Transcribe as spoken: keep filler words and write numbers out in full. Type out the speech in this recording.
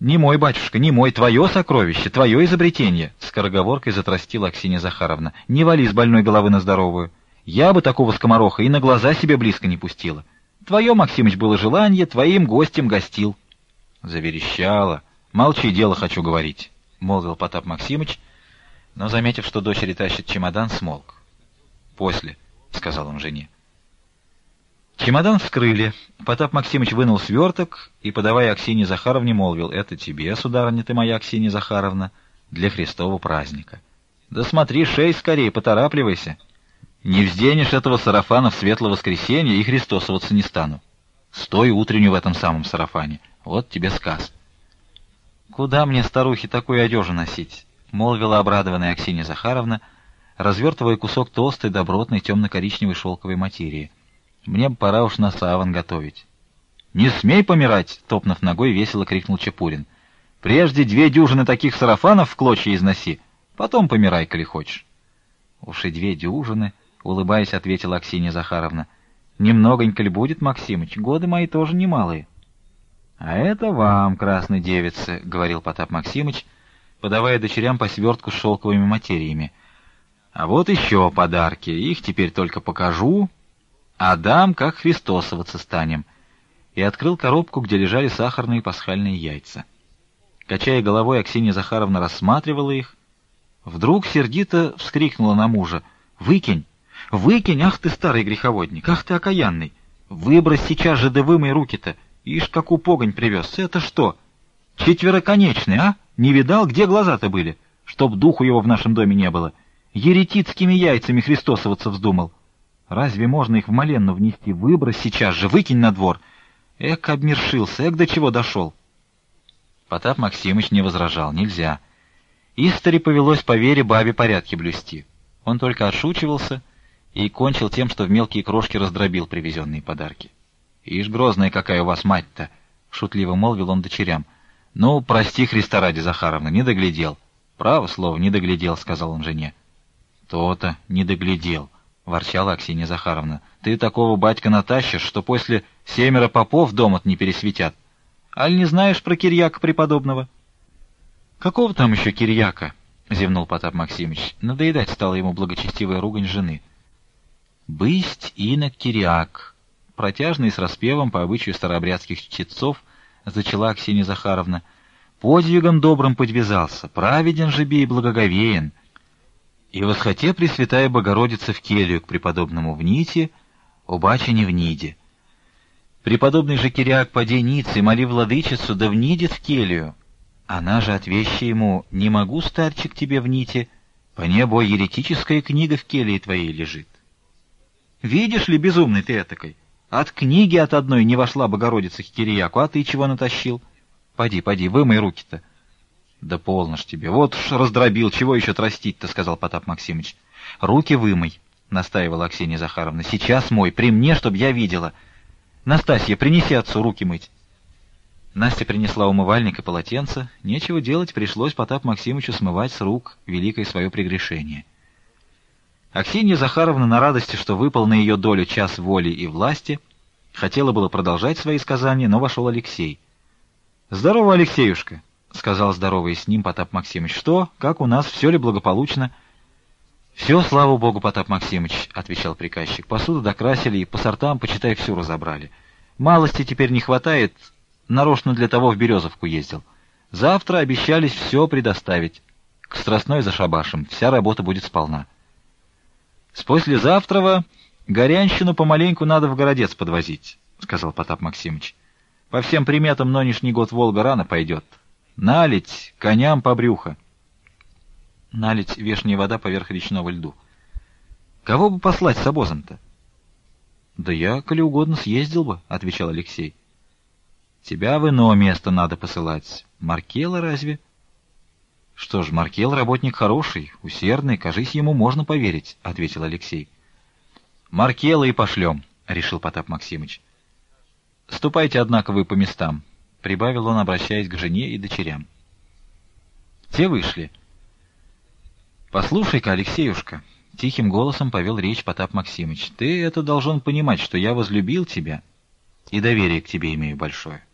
Не мой, батюшка, не мой, твое сокровище, твое изобретение, — скороговоркой затростила Аксинья Захаровна. Не вали с больной головы на здоровую. Я бы такого скомороха и на глаза себе близко не пустила. Твое, Максимыч, было желание, твоим гостем гостил. Заверещала. Молчи, дело хочу говорить, — молвил Потап Максимыч, но, заметив, что дочери тащит чемодан, смолк. После, — сказал он жене. Чемодан вскрыли. Потап Максимыч вынул сверток и, подавая Аксинье Захаровне, молвил: «Это тебе, сударыня ты моя, Аксинья Захаровна, для Христова праздника. Да смотри, шей скорее, поторапливайся. Не взденешь этого сарафана в светлое воскресенье, и христосоваться не стану. Стой утреннюю в этом самом сарафане. Вот тебе сказ». «Куда мне, старухе, такую одежу носить?» — молвила обрадованная Аксинья Захаровна, развертывая кусок толстой, добротной, темно-коричневой шелковой материи. «Мне бы пора уж на саван готовить». «Не смей помирать!» — топнув ногой, весело крикнул Чепурин. «Прежде две дюжины таких сарафанов в клочья износи, потом помирай, коли хочешь». «Уж и две дюжины», — улыбаясь, ответила Аксинья Захаровна. «Немногонько ли будет, Максимыч? Годы мои тоже немалые». «А это вам, красной девице», — говорил Потап Максимыч, подавая дочерям по свертку с шелковыми материями. «А вот еще подарки. Их теперь только покажу, а дам, как христосоваться станем». И открыл коробку, где лежали сахарные пасхальные яйца. Качая головой, Аксинья Захаровна рассматривала их. Вдруг сердито вскрикнула на мужа: «Выкинь! Выкинь! Ах ты, старый греховодник! Ах ты, окаянный! Выбрось сейчас же, да вымой руки-то! Ишь, какую погонь привез! Это что? Четвероконечный, а? Не видал, где глаза-то были? Чтоб духу его в нашем доме не было! Еретицкими яйцами христосоваться вздумал! Разве можно их в моленну внести? Выбрось сейчас же, выкинь на двор! Эк, обмершился, эк, до чего дошел!» Потап Максимыч не возражал: нельзя. Истори повелось по вере бабе порядки блюсти. Он только отшучивался и кончил тем, что в мелкие крошки раздробил привезенные подарки. «Ишь, грозная какая у вас мать-то!» — шутливо молвил он дочерям. «Ну, прости, Христа ради, Захаровна, не доглядел». «Право слово, не доглядел», — сказал он жене. «То-то, не доглядел», — ворчала Аксинья Захаровна. «Ты такого, батька, натащишь, что после семеро попов дома-то не пересветят. Аль не знаешь про Кирьяка преподобного?» «Какого там еще Кирьяка?» — зевнул Потап Максимыч. Надоедать стала ему благочестивая ругань жены. «Бысть инок Кирьяк», — протяжно и с распевом по обычаю старообрядских чтецов зачала Аксинья Захаровна. «Подвигом добрым подвязался, праведен же бей благоговеен. И восхоте Пресвятая Богородица в келью к преподобному в Ните, обаче не в Ниде. Преподобный же Кирьяк поди ницы, моли владычицу, да внидит в келью. Она же отвещи ему: не могу, старчик, тебе в Ните, по небу еретическая книга в келье твоей лежит». «Видишь ли, безумный ты этакой, от книги от одной не вошла Богородица к Кирьяку, а ты чего натащил? Поди, поди, вымой руки-то». «Да полно ж тебе, вот уж раздробил, чего еще тростить-то», — сказал Потап Максимыч. «Руки вымой», — настаивала Аксинья Захаровна. «Сейчас мой, при мне, чтоб я видела. Настасья, принеси отцу руки мыть». Настя принесла умывальник и полотенце. Нечего делать, пришлось Потап Максимычу смывать с рук великое свое прегрешение. Аксинья Захаровна, на радости, что выпал на ее долю час воли и власти, хотела было продолжать свои сказания, но вошел Алексей. «Здорово, Алексеюшка», — сказал, здороваясь с ним, Потап Максимыч. «Что? Как у нас? Все ли благополучно?» «Все, слава богу, Потап Максимыч», — отвечал приказчик. «Посуду докрасили и по сортам, почитай, всю разобрали. Малости теперь не хватает, нарочно для того в Березовку ездил. Завтра обещались все предоставить. К Страстной зашабашим, вся работа будет сполна. С послезавтрава горянщину помаленьку надо в городец подвозить», — сказал Потап Максимыч. «По всем приметам нынешний год Волга рано пойдет. Налить коням по брюхо». Налить вешняя вода поверх речного льду. «Кого бы послать с обозом-то?» «Да я, коли угодно, съездил бы», — отвечал Алексей. «Тебя в иное место надо посылать. Маркела разве?» «Что ж, Маркел работник хороший, усердный, кажись, ему можно поверить», — ответил Алексей. «Маркела и пошлем», — решил Потап Максимыч. «Ступайте, однако, вы по местам», — прибавил он, обращаясь к жене и дочерям. Те вышли. «Послушай-ка, Алексеюшка», — тихим голосом повел речь Потап Максимыч, — «ты это должен понимать, что я возлюбил тебя и доверие к тебе имею большое.